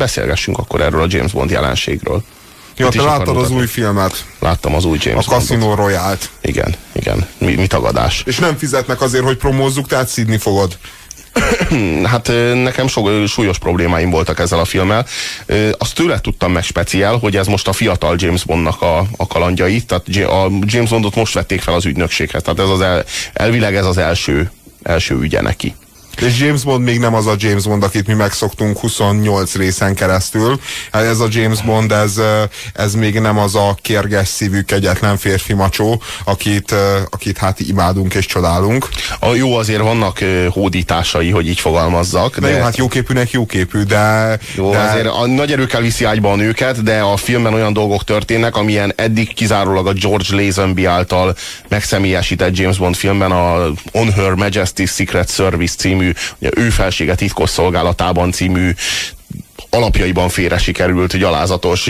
beszélgessünk akkor erről a James Bond jelenségről. Ja, te láttad az új filmet? Láttam az új James Bondot. A Casino Royale-t. Igen. Mi tagadás? És nem fizetnek azért, hogy promózzuk, tehát szidni fogod. Hát nekem súlyos problémáim voltak ezzel a filmmel. Azt tőle tudtam meg speciál, hogy ez most a fiatal James Bondnak a kalandjai, tehát a James Bondot most vették fel az ügynökséghez, tehát ez elvileg ez az első ügye neki. És James Bond még nem az a James Bond, akit mi megszoktunk 28 részen keresztül. Ez a James Bond, ez még nem az a kérges szívű, kegyetlen férfi macsó, akit hát imádunk és csodálunk. Jó, azért vannak hódításai, hogy így fogalmazzak. De jó, hát jóképűnek jóképű, de... Jó, azért a nagy erőkkel viszi ágyba a nőket, de a filmben olyan dolgok történnek, amilyen eddig kizárólag a George Lazenby által megszemélyesített James Bond filmben, a On Her Majesty's Secret Service című, ugye, ő felsége titkos szolgálatában című alapjaiban félre sikerült gyalázatos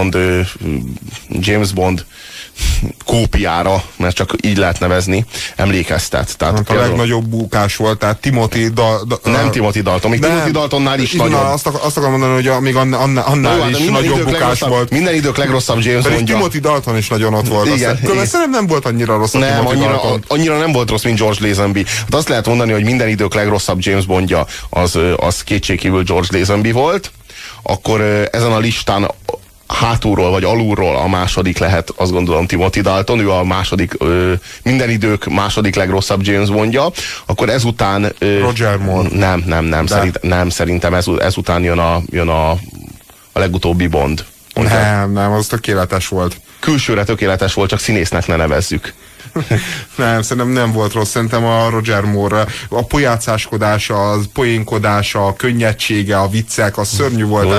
James Bond kópiára, mert csak így lehet nevezni, emlékeztet. Tehát hát a legnagyobb bukás volt, tehát nem Timothy Dalton, még Timothy Daltonnál is nagyobb. Azt akarom mondani, hogy még annál is nagyobb bukás volt. Minden idők legrosszabb James Bondja. Timothy Dalton is nagyon ott volt. Szerintem nem volt annyira rossz a Timothy Dalton. Annyira nem volt rossz, mint George Lazenby. Hát azt lehet mondani, hogy minden idők legrosszabb James Bondja az kétségkívül George Lazenby volt. Akkor ezen a listán hátulról vagy alulról a második lehet, azt gondolom, Timothy Dalton, ő a második, minden idők második legrosszabb James Bondja, akkor ezután... Roger Moore. Nem, szerintem ezután jön a legutóbbi Bond. Nem, az tökéletes volt. Külsőre tökéletes volt, csak színésznek ne nevezzük. Nem, szerintem nem volt rossz. Szerintem a Roger Moore, a pojácáskodása, a poénkodása, a könnyedsége, a viccek, az szörnyű volt.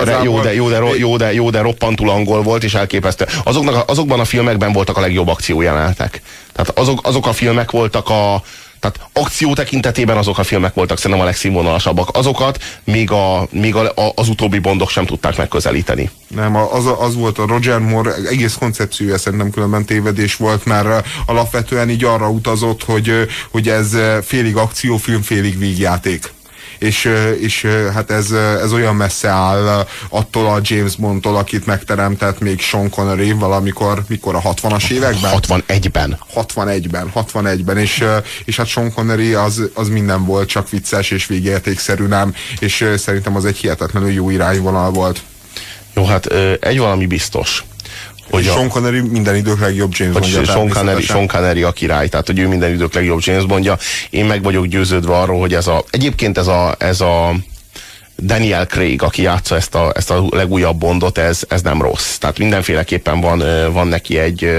Jó, de roppantul angol volt, és elképesztő. Azokban a filmekben voltak a legjobb akciójelenetek. Tehát azok a filmek voltak tehát akció tekintetében azok a filmek voltak szerintem a legszínvonalasabbak. Azokat még az utóbbi Bondok sem tudták megközelíteni. Nem, az volt a Roger Moore egész koncepciója, szerintem különben tévedés volt, mert alapvetően így arra utazott, hogy ez félig akciófilm, félig vígjáték. És hát ez olyan messze áll attól a James Bondtól, akit megteremtett még Sean Connery valamikor, mikor a 60-as években? 61-ben, és hát Sean Connery az minden volt, csak vicces és végjátékszerű, nem, és szerintem az egy hihetetlenül jó irányvonal volt. Jó, hát egy valami biztos. Hogy Sean Connery minden idők legjobb James Bondja. Sean Connery a király, tehát hogy ő minden idők legjobb James Bondja. Én meg vagyok győződve arról, hogy egyébként ez a Daniel Craig, aki játsza ezt a legújabb Bondot, ez nem rossz. Tehát mindenféleképpen van neki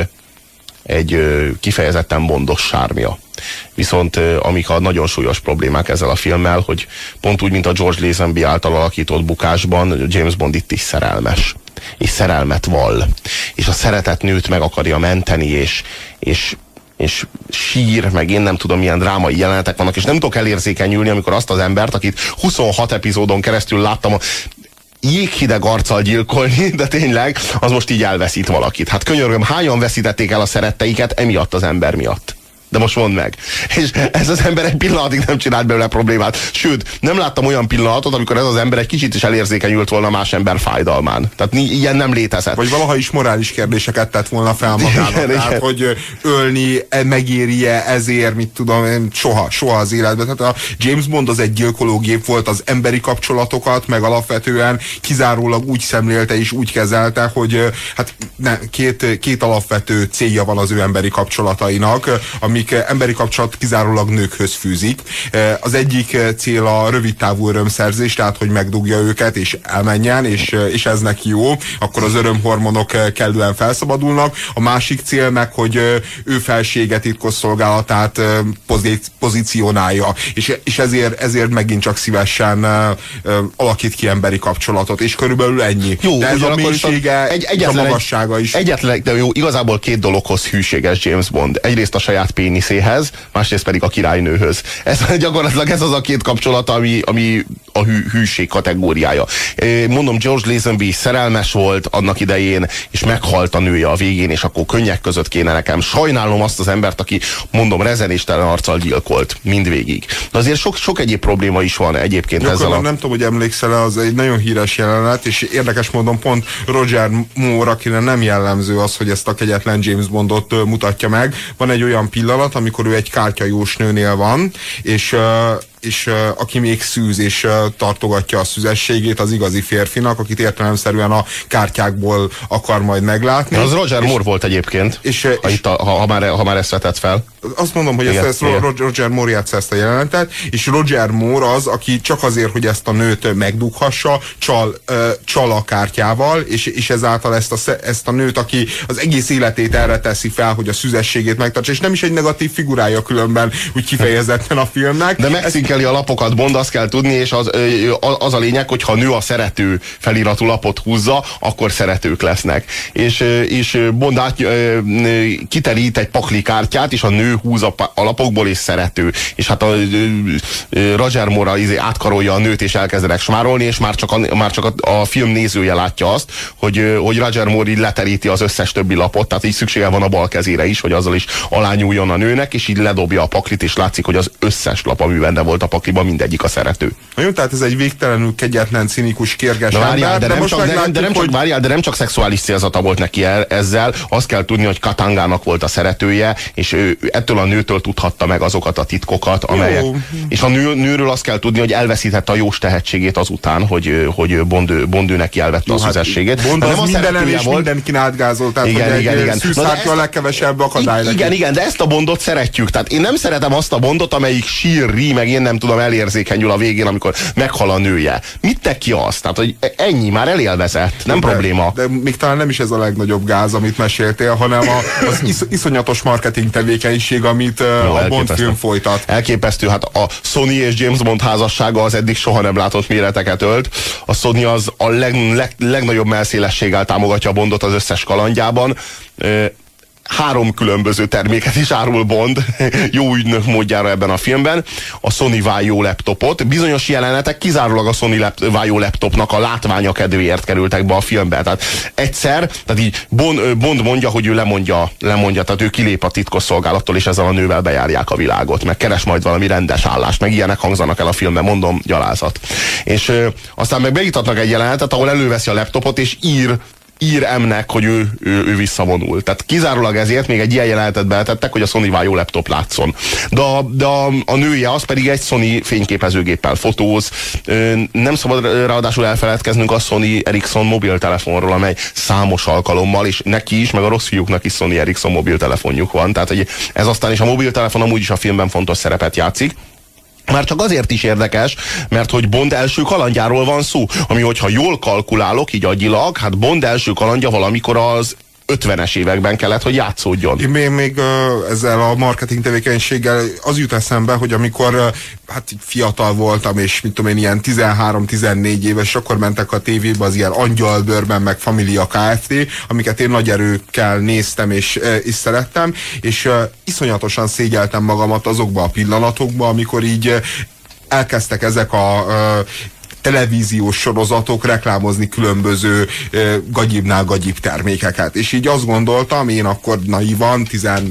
egy kifejezetten bondos sármja. Viszont amik a nagyon súlyos problémák ezzel a filmmel, hogy pont úgy, mint a George Lazenby által alakított Bukásban, James Bond itt is szerelmes. És szerelmet vall. És a szeretett nőt meg akarja menteni, és sír, meg én nem tudom, milyen drámai jelenetek vannak, és nem tudok elérzékenyülni, amikor azt az embert, akit 26 epizódon keresztül láttam jéghideg arccal gyilkolni, de tényleg, az most így elveszít valakit. Hát könyörgöm, hányan veszítették el a szeretteiket emiatt az ember miatt? De most mondd meg. És ez az ember egy pillanatig nem csinált belőle problémát. Sőt, nem láttam olyan pillanatot, amikor ez az ember egy kicsit is elérzékenyült volna más ember fájdalmán. Tehát ilyen nem létezett. Vagy valaha is morális kérdéseket tett volna fel magának. Tehát, hogy ölni, megéri-e ezért, mit tudom, soha az életben. Tehát a James Bond az egy gyilkológép volt, az emberi kapcsolatokat, meg alapvetően kizárólag úgy szemlélte és úgy kezelte, hogy hát két alapvető célja van az ő emberi kapcsolatainak, amik emberi kapcsolat kizárólag nőkhöz fűzik. Az egyik cél a rövidtávú örömszerzés, tehát hogy megdugja őket és elmenjen, és ez neki jó, akkor az örömhormonok kellően felszabadulnak. A másik cél meg, hogy ő felsége titkosszolgálatát pozícionálja, és ezért megint csak szívesen alakít ki emberi kapcsolatot, és körülbelül ennyi. Jó, de ez a mélysége, a magassága is. De jó, igazából két dologhoz hűséges James Bond. Egyrészt a saját pénisze, néniszéhez, másrészt pedig a királynőhöz. Gyakorlatilag ez az a két kapcsolat, ami a hűség kategóriája. Mondom, George Lazenby szerelmes volt annak idején, és meghalt a nője a végén, és akkor könnyek között kéne nekem. Sajnálom azt az embert, aki, mondom, rezenéstelen arccal gyilkolt mindvégig. De azért sok egyéb probléma is van egyébként ezzel a... Nem tudom, hogy emlékszel, az egy nagyon híres jelenet, és érdekes módon pont Roger Moore, akire nem jellemző az, hogy ezt a kegyetlen James Bondot mutatja meg. Van egy olyan pillanat, amikor ő egy kártyajós nőnél van, és aki még szűz és tartogatja a szüzességét az igazi férfinak, akit értelemszerűen a kártyákból akar majd meglátni. Az Roger Moore volt egyébként, ha már ezt vetett fel. Azt mondom, hogy ezt Roger Moore játsza ezt a jelenetet, és Roger Moore az, aki csak azért, hogy ezt a nőt megdughassa, csal a kártyával, és ezáltal ezt a nőt, aki az egész életét erre teszi fel, hogy a szüzességét megtartsa, és nem is egy negatív figurája különben úgy kifejezetten a filmnek. De megszinkeli a lapokat, Bond, azt kell tudni, és az a lényeg, hogy ha a nő a szerető feliratú lapot húzza, akkor szeretők lesznek. És Bond kiterít egy pakli kártyát, és a nő húz a lapokból, és szerető. És hát a Roger Moore átkarolja a nőt, és elkezdenek smárolni, és már csak a film nézője látja azt, hogy Roger Moore így leteríti az összes többi lapot, tehát így szüksége van a bal kezére is, hogy azzal is alányuljon a nőnek, és így ledobja a paklit, és látszik, hogy az összes lap, ami benne volt a pakliban, mindegyik a szerető. Jó, tehát ez egy végtelenül kegyetlen, cinikus, kérges ember. De nem csak szexuális célzata volt neki ezzel, azt kell tudni, hogy Katangának volt a szeretője, és ő ettől a nőtől tudhatta meg azokat a titkokat, amelyek... Jó. És a nőről azt kell tudni, hogy elveszítette a jós tehetségét azután, hogy Bond ő neki elvette a szüzességét. Bond az mindenen és mindenkin átgázolt, tehát igen. Szűzhártya a legkevesebb akadály. Igen, de ezt a Bondot szeretjük. Tehát én nem szeretem azt a Bondot, amelyik sírri, meg én nem tudom, elérzékenyül a végén, amikor meghal a nője. Mit tek ki azt? Tehát, hogy ennyi, már elélvezett, nem probléma. De még talán nem is ez a legnagyobb gáz, amit meséltél, hanem az iszonyatos marketing tevékenység, amit a Bond film folytat. Elképesztő, hát a Sony és James Bond házassága az eddig soha nem látott méreteket ölt. A Sony az a legnagyobb mellszélességgel támogatja a Bondot az összes kalandjában. 3 különböző terméket is árul Bond jó ügynök módjára ebben a filmben. A Sony Vaio laptopot. Bizonyos jelenetek kizárólag a Sony Vaio laptopnak a látványa kedvéért kerültek be a filmbe. Tehát egyszer, tehát így Bond mondja, hogy ő lemondja, tehát ő kilép a titkosszolgálattól, és ezzel a nővel bejárják a világot, meg keres majd valami rendes állást, meg ilyenek hangzanak el a filmben, mondom, gyalázat. És aztán meg beítatnak egy jelenetet, ahol előveszi a laptopot, és ír M-nek, hogy ő visszavonul. Tehát kizárólag ezért még egy ilyen jelenetet beletettek, hogy a Sony Vaio laptop látszon. De a nője az pedig egy Sony fényképezőgéppel fotóz. Nem szabad ráadásul elfeledkeznünk a Sony Ericsson mobiltelefonról, amely számos alkalommal, és neki is, meg a rossz fiúknak is Sony Ericsson mobiltelefonjuk van. Tehát hogy ez aztán is a mobiltelefon amúgy is a filmben fontos szerepet játszik. Már csak azért is érdekes, mert hogy Bond első kalandjáról van szó, ami hogyha jól kalkulálok, így agyilag, hát Bond első kalandja valamikor az 50-es években kellett, hogy játszódjon. Én még ezzel a marketing tevékenységgel az jut eszembe, hogy amikor hát fiatal voltam, és mit tudom én, ilyen 13-14 éves, akkor mentek a tévébe az ilyen Angyalbőrben, meg Família Kft., amiket én nagy erőkkel néztem és szerettem, és iszonyatosan szégyeltem magamat azokba a pillanatokba, amikor így elkezdtek ezek a televíziós sorozatok reklámozni különböző gagyibnál gagyibb termékeket. És így azt gondoltam, én akkor naívan,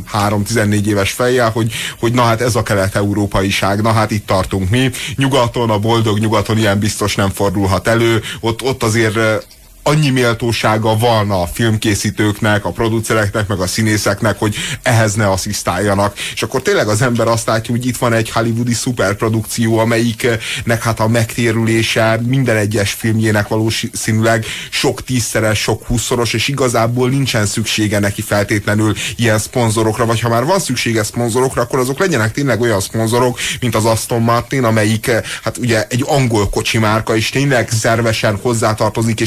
13-14 éves fejjel, hogy na hát ez a kelet-európaiság, na hát itt tartunk mi. Nyugaton, a boldog nyugaton ilyen biztos nem fordulhat elő. Ott azért annyi méltósága van a filmkészítőknek, a producereknek, meg a színészeknek, hogy ehhez ne asszisztáljanak. És akkor tényleg az ember azt látja, hogy itt van egy hollywoodi szuperprodukció, amelyiknek hát a megtérülése minden egyes filmjének valószínűleg sok 10-szeres, sok 20-szoros, és igazából nincsen szüksége neki feltétlenül ilyen szponzorokra, vagy ha már van szüksége szponzorokra, akkor azok legyenek tényleg olyan szponzorok, mint az Aston Martin, amelyik hát ugye egy angol kocsimárka, és tényleg szervesen hozzátartozik, és hozzá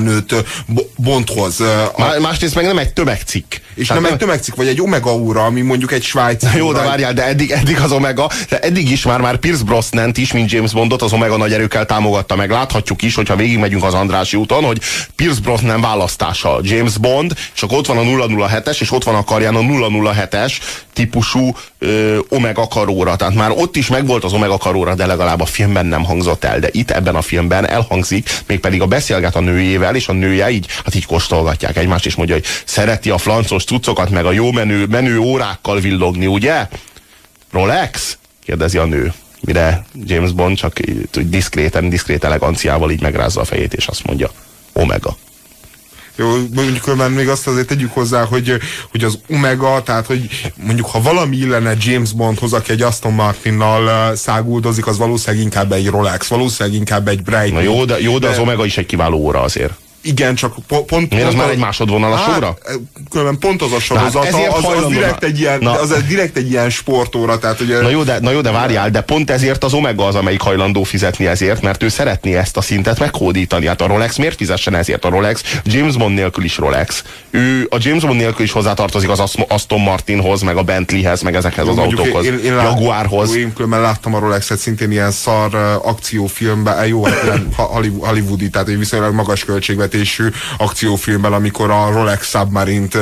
felnőtt Bondhoz. Másrészt meg nem egy tömegcikk. És nem egy tömegcikk, vagy egy Omega óra, ami mondjuk egy svájci. Jó, de várjál, de eddig az Omega, de eddig is már Pierce Brosnant is, mint James Bondot az Omega nagy erőkkel támogatta meg. Láthatjuk is, hogyha végigmegyünk az Andrássy úton, hogy Pierce Brosnan választása James Bond, csak ott van a 007-es, és ott van a karján a 007-es típusú Omega karóra. Tehát már ott is megvolt az Omega karóra, de legalább a filmben nem hangzott el. De itt ebben a filmben elhangzik, mégpedig a beszélget a nőjével, és a nője így, hát így kóstolgatják egymást, és mondja, hogy szereti a flancos cuccokat, meg a jó menő órákkal villogni, ugye? Rolex? Kérdezi a nő. Mire James Bond csak diszkrét eleganciával így megrázza a fejét, és azt mondja, Omega. Jó, mondjuk még azt azért tegyük hozzá, hogy az Omega, tehát hogy mondjuk ha valami illene James Bondhoz, aki egy Aston Martinnal száguldozik, az valószínűleg inkább egy Rolex, valószínűleg inkább egy Breitling. Na jó, de az Omega is egy kiváló óra azért. Igen, csak pont... Miért az már egy másodvonalas óra? Különben pont az a sorozata, az direkt egy ilyen sportóra, tehát ugye... Na jó, de várjál, de pont ezért az Omega az, amelyik hajlandó fizetni ezért, mert ő szeretné ezt a szintet meghódítani. Hát a Rolex miért fizessen ezért? A Rolex James Bond nélkül is Rolex. Ő a James Bond nélkül is hozzátartozik az Aston Martinhoz, meg a Bentleyhez, meg ezekhez az autókhoz. Jaguarhoz. Én különben láttam a Rolexet szintén ilyen szar akciófilmben, jó, hollywoodi, tehát egy viszonylag magas költségvetésű akciófilmben, amikor a Rolex Submarine-t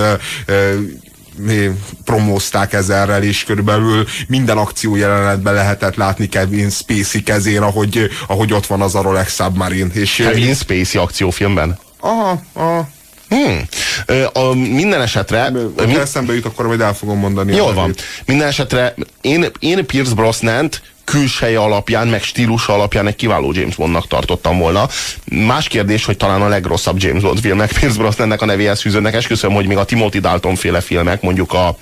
promózták ezerrel, és körülbelül minden akció jelenetben lehetett látni Kevin Spacey kezén, ahogy ott van az a Rolex Submarine. És Kevin Spacey akciófilmben? Aha. Minden esetre... Ha eszembe jut, akkor majd el fogom mondani. Jól van. Minden esetre én Pierce Brosnant külseje alapján, meg stílusa alapján egy kiváló James Bondnak tartottam volna. Más kérdés, hogy talán a legrosszabb James Bond filmnek Pierce Brosnannek a nevéhez fűződnek. Esküszöm, hogy még a Timothy Dalton féle filmek, mondjuk a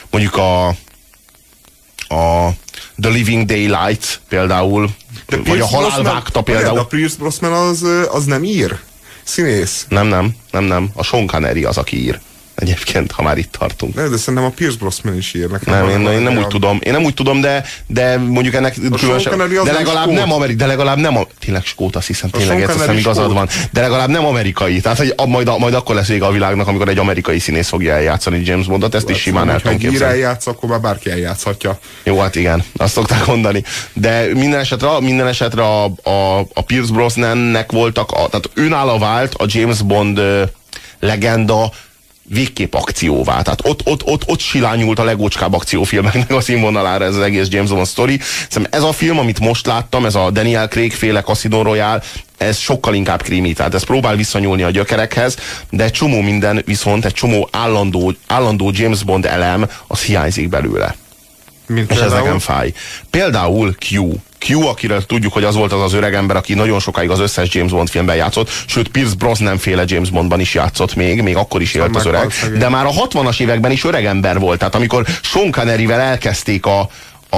The Living Daylights például, vagy a Halál vágta például. De a Pierce Brosnan az nem ír? Színész? Nem. A Sean Connery az, aki ír. Egyébként, ha már itt tartunk. De szerintem a Pierce Brosnan is ír nekem. Én nem úgy tudom, de mondjuk ennek különösen, de legalább nem tényleg Skót, azt hiszem, tényleg ezt hiszem igazad van. De legalább nem amerikai. Tehát, hogy majd akkor lesz vége a világnak, amikor egy amerikai színész fogja eljátszani James Bondot, ezt is simán el tudom képzelni. Ha ír eljátsz, akkor már bárki eljátszhatja. Jó, hát igen, azt szokták mondani. De minden esetre a Pierce Brosnannek voltak, tehát őnála vált a James Bond legenda végképp akcióvá. Tehát ott silányult a legócskább akciófilmeknek a színvonalára ez az egész James Bond sztori. Szerintem ez a film, amit most láttam, ez a Daniel Craig féle Casino Royale, ez sokkal inkább krimi, tehát ez próbál visszanyúlni a gyökerekhez, de egy csomó minden, viszont egy csomó állandó James Bond elem, az hiányzik belőle. És ez nekem fáj. Például Q, akiről tudjuk, hogy az volt az öreg ember, aki nagyon sokáig az összes James Bond filmben játszott, sőt Pierce Brosnan féle James Bondban is játszott még akkor is élt az öreg, de már a 60-as években is öreg ember volt, tehát amikor Sean Conneryvel elkezdték a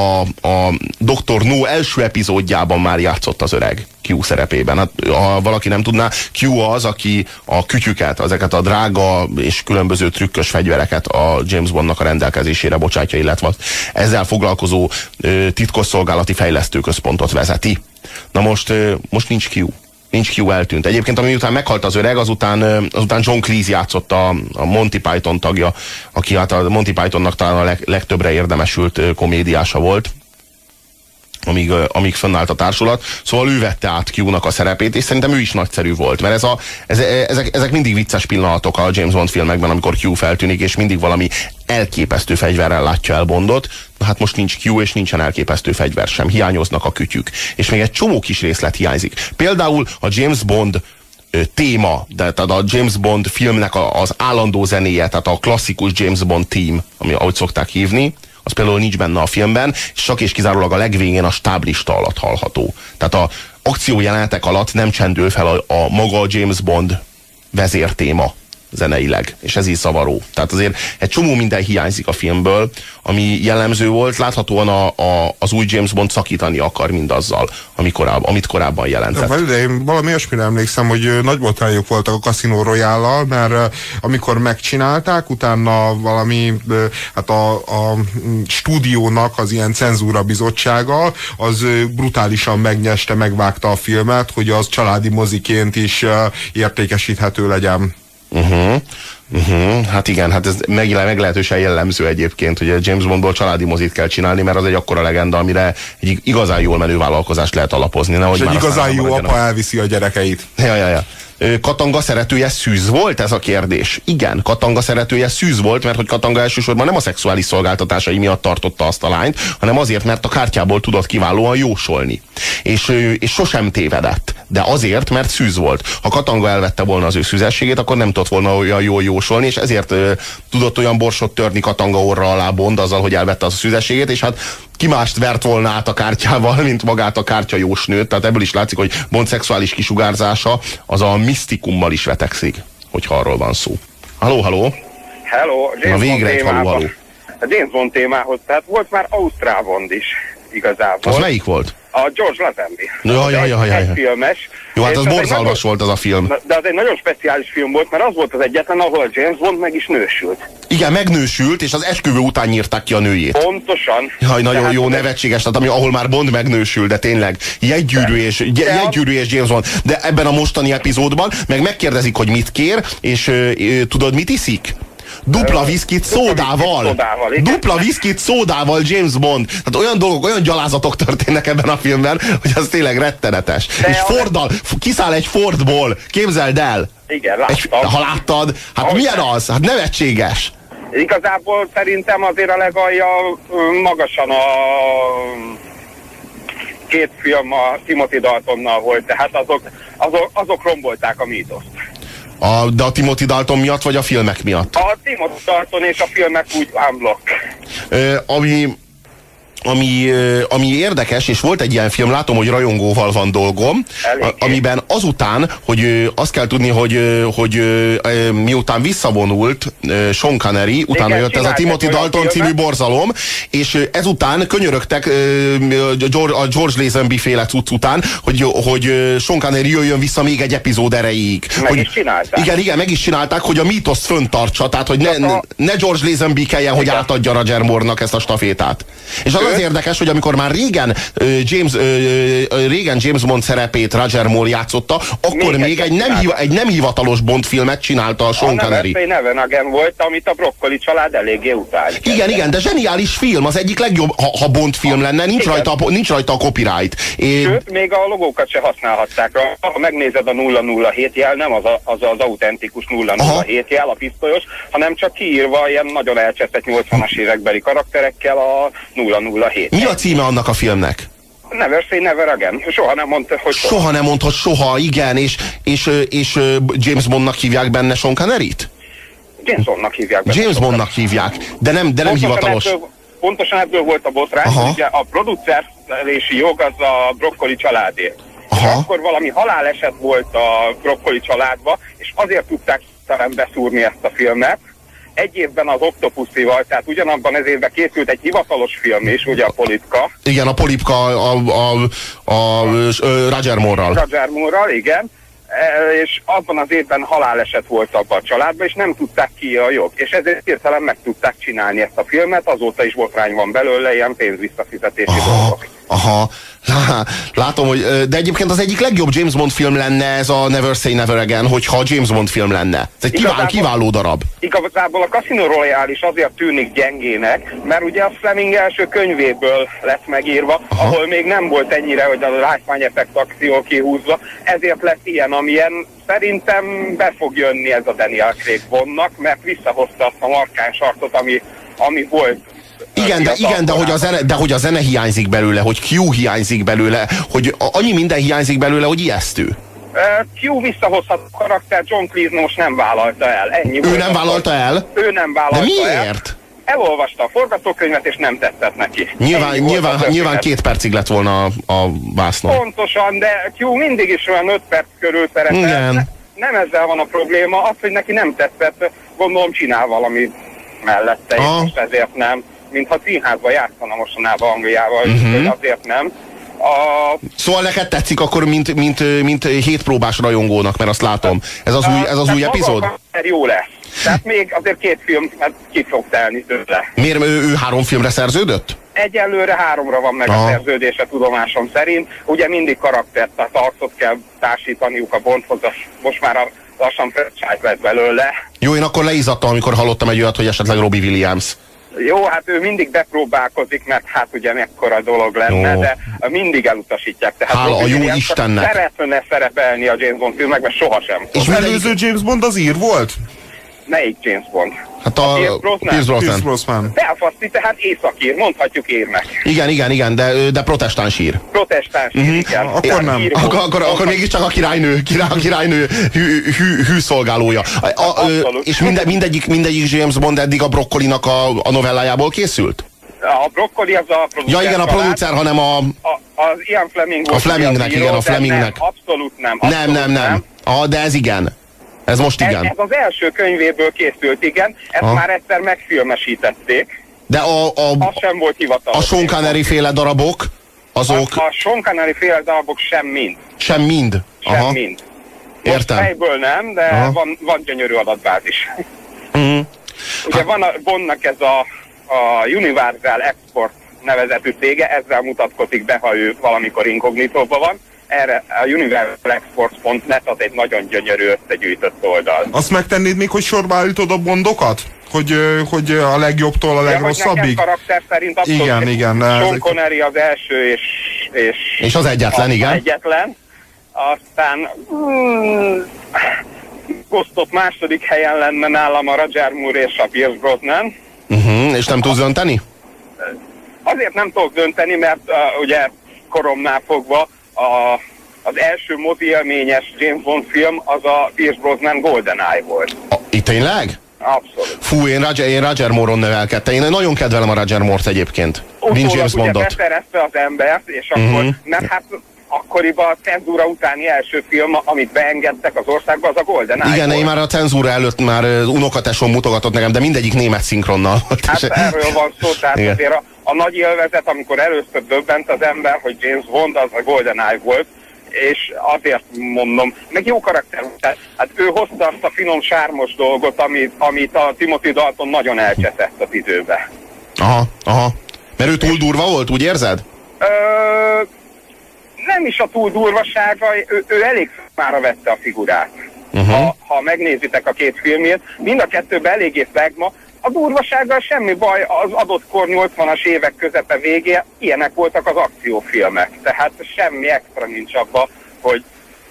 Dr. No első epizódjában már játszott az öreg Q szerepében. Hát, ha valaki nem tudná, Q az, aki a kütyüket, ezeket a drága és különböző trükkös fegyvereket a James Bondnak a rendelkezésére bocsátja, illetve ezzel foglalkozó titkosszolgálati fejlesztőközpontot vezeti. Na most nincs Q. Nincs Q, eltűnt. Egyébként, miután meghalt az öreg, azután John Cleese játszott a Monty Python tagja, aki hát a Monty Pythonnak talán a legtöbbre érdemesült komédiása volt, amíg fönnállt a társulat. Szóval ő vette át Q-nak a szerepét, és szerintem ő is nagyszerű volt, mert ezek mindig vicces pillanatok a James Bond filmekben, amikor Q feltűnik, és mindig valami elképesztő fegyverrel látja el Bondot. Na hát most nincs Q, és nincsen elképesztő fegyver sem. Hiányoznak a kütyük. És még egy csomó kis részlet hiányzik. Például a James Bond téma, tehát a James Bond filmnek az állandó zenéje, tehát a klasszikus James Bond theme, ami ahogy szokták hívni, az például nincs benne a filmben, és csak és kizárólag a legvégén a stáblista alatt hallható. Tehát a akciójelenetek alatt nem csendül fel a maga James Bond vezértéma. zeneileg, és ez így zavaró. Tehát azért egy csomó minden hiányzik a filmből, ami jellemző volt, láthatóan az új James Bond szakítani akar mindazzal, amit korábban jelentett. De én valami olyasmire emlékszem, hogy nagy botrányok voltak a Casino Royale-lal, mert amikor megcsinálták, utána valami, hát a stúdiónak az ilyen cenzúra bizottsága, az brutálisan megvágta a filmet, hogy az családi moziként is értékesíthető legyen. Hát igen, hát ez meglehetősen jellemző egyébként, hogy James Bondból családi mozit kell csinálni, mert az egy akkora legenda, amire egy igazán jól menő vállalkozást lehet alapozni. És egy igazán jó apa elviszi a gyerekeit. Ja. Katanga szeretője szűz volt, ez a kérdés? Igen, Katanga szeretője szűz volt, mert hogy Katanga elsősorban nem a szexuális szolgáltatásai miatt tartotta azt a lányt, hanem azért, mert a kártyából tudott kiválóan jósolni. És sosem tévedett. De azért, mert szűz volt. Ha Katanga elvette volna az ő szűzességét, akkor nem tudott volna olyan jól jósolni, és ezért tudott olyan borsot törni Katanga orra alá Bond azzal, hogy elvette az a szűzességét, és hát ki mást vert volna át a kártyával, mint magát a kártyajósnőt. Tehát ebből is látszik, hogy Bond szexuális kisugárzása az a misztikummal is vetekszik, hogyha arról van szó. Halló! Hello, James Bond témához. A James Bond témához, tehát volt már Ausztrál Bond is igazából. Az melyik volt? A George Lazenby. Jaj. Filmes. Jó, hát az borzalmas volt az a film. De az egy nagyon speciális film volt, mert az volt az egyetlen, ahol a James Bond meg is nősült. Igen, megnősült, és az esküvő után nyírták ki a nőjét. Pontosan. Jaj, nagyon jó, nevetséges, tehát ahol már Bond megnősül, de tényleg jegygyűrű és James Bond. De ebben a mostani epizódban megkérdezik, hogy mit kér, és tudod, mit iszik? Dupla viszkit szódával. Dupla viszkit szódával James Bond. Tehát olyan dolgok, olyan gyalázatok történnek ebben a filmben, hogy az tényleg rettenetes. És Forddal, kiszáll egy Fordból, képzeld el. Igen, láttam. Ha láttad, hát milyen az? Hát nevetséges. Igazából szerintem azért a legalja magasan a két film a Timothy Daltonnal volt, tehát azok rombolták a mítoszt. De a Timothy Dalton miatt, vagy a filmek miatt? A Timothy Dalton és a filmek úgy unblock. Ami érdekes, és volt egy ilyen film, látom, hogy rajongóval van dolgom, amiben azután, hogy azt kell tudni, hogy miután visszavonult Sean Connery, utána jött ez a Timothy Dalton című borzalom, és ezután könyörögtek a George Lazenby féle cucc után, hogy Sean Connery jöjjön vissza még egy epizód erejéig. Is csinálták. Igen, meg is csinálták, hogy a mítoszt föntartsa, tehát hogy ne George Lazenby kelljen, hogy átadja Roger Moore-nak ezt a stafétát. És az érdekes, hogy amikor már régen James Bond szerepét Roger Moore játszotta, akkor még egy nem hivatalos Bond filmet csinálta a Sean Connery. A Never Again volt, amit a Broccoli család eléggé utált. Igen, de zseniális film, az egyik legjobb, ha Bond film lenne, nincs rajta a copyright. Sőt, még a logókat se használhatták. Ha megnézed a 007 jel, nem az autentikus 007 jel, a pisztolyos, hanem csak kiírva ilyen nagyon elcseszett 80-as évekbeli karakterekkel a 007. Mi a címe annak a filmnek? Never Say Never Again. Soha nem mondta, hogy soha. Soha nem mondta, hogy soha, igen, és James Bondnak hívják benne Sean Conneryt? James Bondnak hívják benne. James Bondnak hívják, de nem hivatalos. Pontosan ebből volt a botrány, ugye a producerési jog az a Broccoli családé. És akkor valami haláleset volt a Broccoli családba, és azért tudták talán beszúrni ezt a filmet. Egy évben az Octopusszival, tehát ugyanabban az évben készült egy hivatalos film is, ugye a Polipka. Igen, a Polipka a Roger Moore-ral. Roger Moore-ral, igen. És abban az évben haláleset volt abban a családban, és nem tudták ki a jog. És ezért hirtelen meg tudták csinálni ezt a filmet, azóta is botrány van belőle, ilyen pénzvisszafizetési dolgok. Aha, látom, hogy... De egyébként az egyik legjobb James Bond film lenne ez a Never Say Never Again, hogyha James Bond film lenne. Ez egy kiváló darab. Igazából a Casino Royale is azért tűnik gyengének, mert ugye a Fleming első könyvéből lett megírva, ahol még nem volt ennyire, hogy a látványeffekt akció kihúzva, ezért lett ilyen, amilyen szerintem be fog jönni ez a Daniel Craig Bondnak, mert visszahozta azt a markáns arcot, ami volt. Igen, de hogy a zene hiányzik belőle, hogy Q hiányzik belőle, hogy annyi minden hiányzik belőle, hogy ijesztő. Q visszahozhat a karakter, John Cleese most nem vállalta el. Ennyi ő nem vállalta el? Ő nem vállalta el. De miért? Elolvasta a forgatókönyvet, és nem tetszett neki. Nyilván 2 percig lett volna a vásznon. Pontosan, de Q mindig is olyan 5 perc körül szeretett. nem ezzel van a probléma, az, hogy neki nem tetszett, gondolom csinál valami mellette, és most ezért nem. Mintha színházba játszana mostanában Angliával, hogy azért nem. Szóval neked tetszik akkor, mint hétpróbás rajongónak, mert azt látom. Ez az új epizód? Jó lesz. Tehát még azért 2 film ki fog telni tőle. Miért ő 3 filmre szerződött? Egyelőre 3-ra van meg a szerződése tudomásom szerint. Ugye mindig karaktert, tehát arcot kell társítaniuk a Bondhoz, most már lassan franchise lett belőle. Jó, én akkor leizzadtam, amikor hallottam egy olyat, hogy esetleg Robbie Williams. Jó, hát ő mindig bepróbálkozik, mert hát ugye mekkora dolog lenne, de mindig elutasítják. Tehát hála a jó Istennek. Szeretne szerepelni a James Bond filmekben, sohasem. És az előző James Bond az ír volt? Melyik James Bond? Hát a Pierce Brosnan. Belfaszti, tehát északír, mondhatjuk írnek. Igen, de protestáns ír. Protestáns ír, igen. Akkor nem. Akkor mégiscsak a királynő hű szolgálója. És mindegyik James Bond eddig a Broccolinak a novellájából készült? A Broccoli az a producer. Ja igen, a producer, hanem az Ian Fleming volt. A Flemingnek, igen, a Flemingnek. Abszolút nem. Nem. De ez igen. Ez most igen. Ez az első könyvéből készült, igen. Ezt már egyszer megfilmesítették. De az sem volt hivatalos. A Sean Connery féle darabok, azok... A Sean Connery féle darabok sem mind. Sem mind? Sem mind. Értem. Most fejből nem, de van gyönyörű adatbázis. Ugye van a Bondnak ez a Universal Export nevezetű cége, ezzel mutatkozik be, ha ő valamikor inkognitóban van. Erre a universalexports.net az egy nagyon gyönyörű összegyűjtött oldal. Azt megtennéd még, hogy sorba állítod a Bondokat? Hogy a legjobbtól a legrosszabbig? Nekem karakter szerint abszolút. Igen. Sean Connery az első és az egyetlen, igen. Egyetlen. Aztán Ghost második helyen lenne nálam a Roger Moore és a Pierce Brosnan. És nem tudsz dönteni? Azért nem tudok dönteni, mert ugye koromnál fogva az első mozi élményes James Bond film az a Pierce Brosnan GoldenEye volt. Itt tényleg? Abszolút. Fú, én Roger Moore-on nevelkedtem. Én nagyon kedvelem a Roger Moore-t egyébként. Mint James Bondot. Ugye beszerezte az embert, és akkor, mert hát akkoriban a cenzúra utáni első film, amit beengedtek az országba, az a GoldenEye. Igen, én már a cenzúra előtt már unokatesom mutogatott nekem, de mindegyik német szinkronnal. Hát erről van szó, tehát igen. Azért a nagy élvezet, amikor először döbbent az ember, hogy James Bond az a GoldenEye volt, és azért mondom, meg jó karakter, hát ő hozta azt a finom sármos dolgot, amit a Timothy Dalton nagyon elcseszett az időbe. Aha. Mert ő túl durva volt, úgy érzed? Nem is a túl durvasága, ő elég számára vette a figurát. Ha megnézitek a 2 filmét, mind a 2-ben eléggé szegma. A durvasággal semmi baj, az adott kor 80-as évek közepe végé, ilyenek voltak az akciófilmek. Tehát semmi extra nincs abba, hogy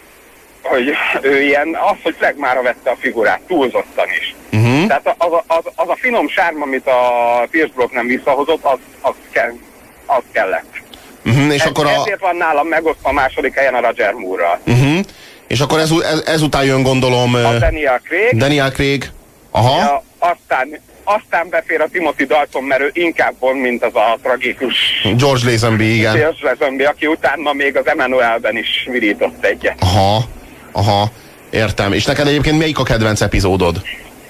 ő ilyen, hogy flegmára vette a figurát, túlzottan is. Tehát az a finom sárm, amit a Pierce Brosnan visszahozott, az kellett. És akkor ezért van nálam megosztva a második helyen a Roger Moore-ral. És akkor ezután jön, gondolom... A Daniel Craig. Aha. Ja, aztán befér a Timothy Dalton, mert ő inkább Bond, mint az a tragikus... George Lazenby, igen. George Lazenby, aki utána még az Emmanuelben is virított egyet. Aha. Értem. És neked egyébként melyik a kedvenc epizódod?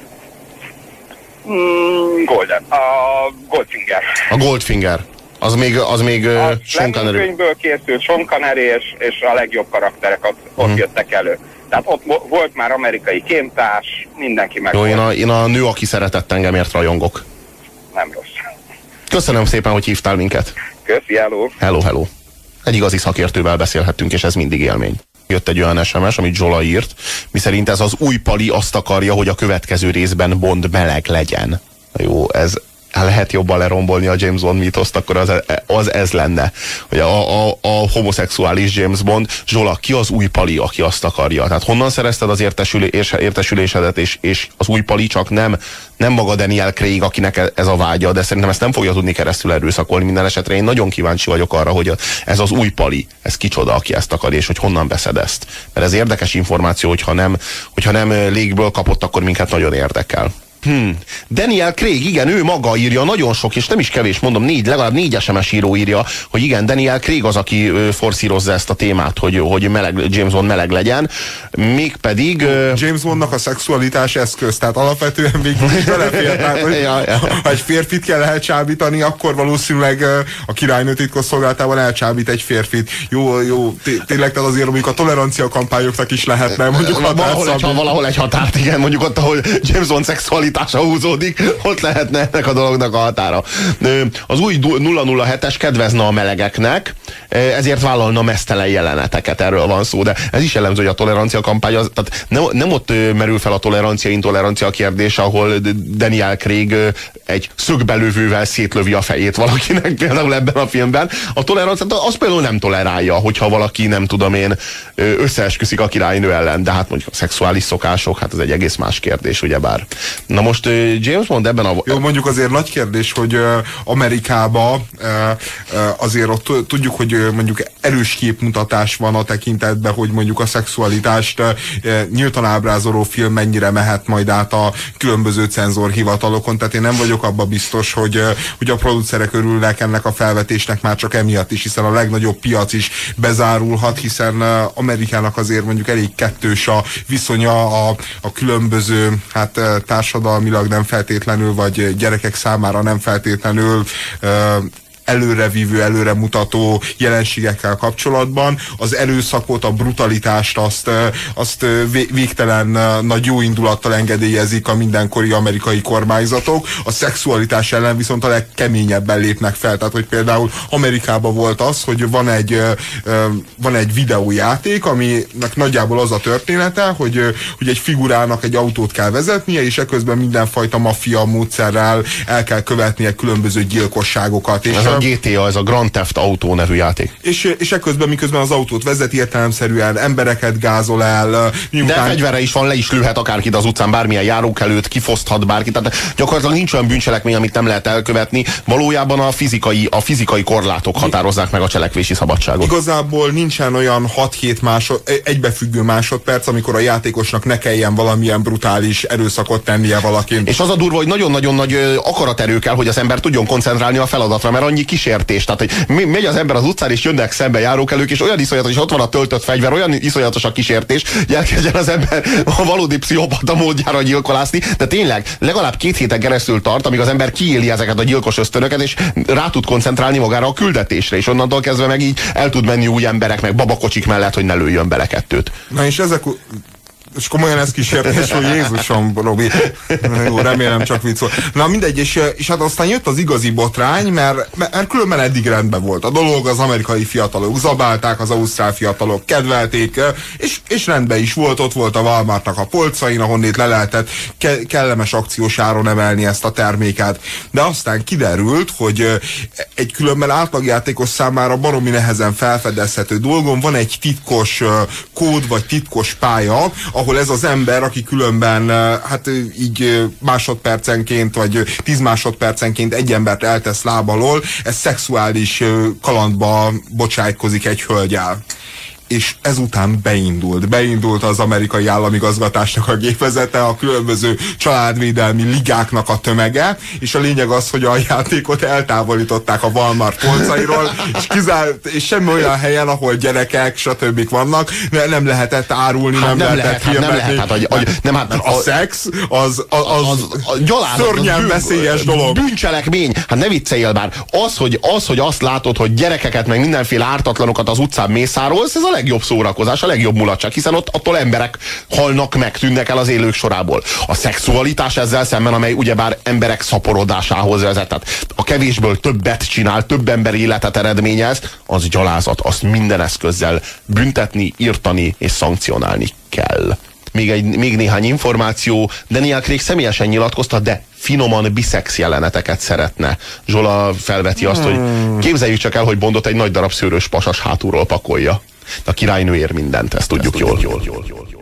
Goldfinger. A Goldfinger. Az még a Sean Connery könyvből készült, Sean Connery és a legjobb karakterek ott jöttek elő. Tehát ott volt már amerikai kémtárs, mindenki meg. Jó, én a nő, aki szeretett engemért rajongok. Nem rossz. Köszönöm szépen, hogy hívtál minket. Köszi, hello. Hello. Egy igazi szakértővel beszélhettünk, és ez mindig élmény. Jött egy olyan SMS, amit Zsola írt, miszerint ez az új Pali azt akarja, hogy a következő részben Bond meleg legyen. Jó, ez lehet jobban lerombolni a James Bond mítoszt, akkor az ez lenne. Hogy a homoszexuális James Bond, Zsola, ki az új Pali, aki azt akarja? Tehát honnan szerezted az értesülésedet, és az új Pali csak nem maga Daniel Craig, akinek ez a vágya, de szerintem ezt nem fogja tudni keresztül erőszakolni. Minden esetre én nagyon kíváncsi vagyok arra, hogy ez az új Pali, ez kicsoda, aki ezt akar, és hogy honnan veszed ezt. Mert ez érdekes információ, hogyha nem légből kapott, akkor minket nagyon érdekel. Daniel Craig, igen, ő maga írja, nagyon sok, és nem is kevés, mondom, legalább 4 SMS író írja, hogy igen, Daniel Craig az, aki forszírozza ezt a témát, hogy James Bond meleg legyen, mégpedig... James Bondnak a szexualitás eszköz, tehát alapvetően végül is belefér, tehát hogy ha egy férfit kell elcsábítani, akkor valószínűleg a királynő titkosszolgálatában elcsábít egy férfit. Jó, tényleg, tehát azért mondjuk a tolerancia kampányoknak is lehetne, mondjuk valahol egy határt, igen, mondjuk ott, ahol James Bond szexualitása húzódik, ott lehetne ennek a dolognak a határa. Az új 007-es kedvezne a melegeknek, ezért vállalna meztelen jeleneteket, erről van szó, de ez is jellemző, hogy a tolerancia kampány, tehát nem ott merül fel a tolerancia-intolerancia kérdés, ahol Daniel Craig egy szögbelövővel szétlövi a fejét valakinek, például ebben a filmben. A tolerancia, az például nem tolerálja, hogyha valaki, nem tudom én, összeesküszik a királynő ellen, de hát mondjuk a szexuális szokások, hát ez egy egész más kérdés, ugyebár. Na most James Bond ebben a... Jó, mondjuk azért nagy kérdés, hogy Amerikában azért ott tudjuk, hogy mondjuk erős képmutatás van a tekintetben, hogy mondjuk a szexualitást nyíltan ábrázoló film mennyire mehet majd át a különböző cenzorhivatalokon, tehát én nem vagyok abban biztos, hogy a producerek örülnek ennek a felvetésnek már csak emiatt is, hiszen a legnagyobb piac is bezárulhat, hiszen Amerikának azért mondjuk elég kettős a viszonya a különböző társadalmilag nem feltétlenül, vagy gyerekek számára nem feltétlenül előrevívő, előremutató jelenségekkel kapcsolatban. Az erőszakot, a brutalitást azt végtelen nagy jó indulattal engedélyezik a mindenkori amerikai kormányzatok. A szexualitás ellen viszont a legkeményebben lépnek fel. Tehát, hogy például Amerikában volt az, hogy van egy videójáték, aminek nagyjából az a története, hogy egy figurának egy autót kell vezetnie, és eközben mindenfajta maffia módszerrel el kell követnie különböző gyilkosságokat. És a GTA, ez a Grand Theft Auto nevű játék. És ekközben, miközben az autót vezeti, értelemszerűen embereket gázol el. De fegyvere is van, le is lőhet akárkit az utcán, bármilyen járókelőt, kifoszthat bárkit. Tehát gyakorlatilag nincs olyan bűncselekmény, amit nem lehet elkövetni. Valójában a fizikai korlátok határozzák meg a cselekvési szabadságot. Igazából nincsen olyan 6-7 egybefüggő másodperc, amikor a játékosnak ne kelljen valamilyen brutális erőszakot tennie valakin. És az a durva, hogy nagyon-nagyon nagy akaraterő kell, hogy az ember tudjon koncentrálni a feladatra, mert annyi kísértés. Tehát, hogy megy az ember az utcán, és jönnek szembe járókelők, és olyan iszonyatos, és ott van a töltött fegyver, olyan iszonyatos a kísértés, hogy elkezdjen az ember a valódi pszichopata módjára gyilkolászni, de tényleg legalább 2 héten keresztül tart, amíg az ember kiéli ezeket a gyilkos ösztönöket, és rá tud koncentrálni magára a küldetésre, és onnantól kezdve meg így el tud menni új emberek, meg babakocsik mellett, hogy ne lőjön bele 2-t. Na és és komolyan ez kísértés, hogy Jézusom, Robi. Jó, remélem csak vicc volt. Na mindegy, és hát aztán jött az igazi botrány, mert különben eddig rendben volt a dolog, az amerikai fiatalok zabálták, az ausztrál fiatalok kedvelték, és rendben is volt, ott volt a Walmartnak a polcain, ahonnét le lehetett kellemes akciós áron emelni ezt a terméket. De aztán kiderült, hogy egy különben átlagjátékos számára baromi nehezen felfedezhető dolgon van egy titkos kód, vagy titkos pálya, ahol ez az ember, aki különben hát így másodpercenként, vagy 10 másodpercenként egy embert eltesz láb alól, ez szexuális kalandba bocsájtkozik egy hölgyel. És ezután beindult az amerikai államigazgatásnak a gépezete, a különböző családvédelmi ligáknak a tömege, és a lényeg az, hogy a játékot eltávolították a Walmart polcairól, és semmi olyan helyen, ahol gyerekek, stb. Vannak, nem lehetett árulni, nem lehetett filmetni. A szex, az szörnyen veszélyes dolog. Bűncselekmény. Hát ne vicceljél bár. Az, hogy azt látod, hogy gyerekeket, meg mindenféle ártatlanokat az utcán mészárolsz, ez a legjobb szórakozás, a legjobb mulatság, hiszen attól emberek halnak meg, tűnnek el az élők sorából. A szexualitás ezzel szemben, amely ugyebár emberek szaporodásához vezet, tehát a kevésből többet csinál, több ember életet eredményez, az gyalázat, azt minden eszközzel büntetni, írtani és szankcionálni kell. Még néhány információ. Daniel Craig személyesen nyilatkozta, de finoman biszex jeleneteket szeretne. Zsola felveti azt, hogy képzeljük csak el, hogy Bondot egy nagy darab szőrös pasas hátulról pakolja. A királynő ér mindent, ezt tudjuk jól.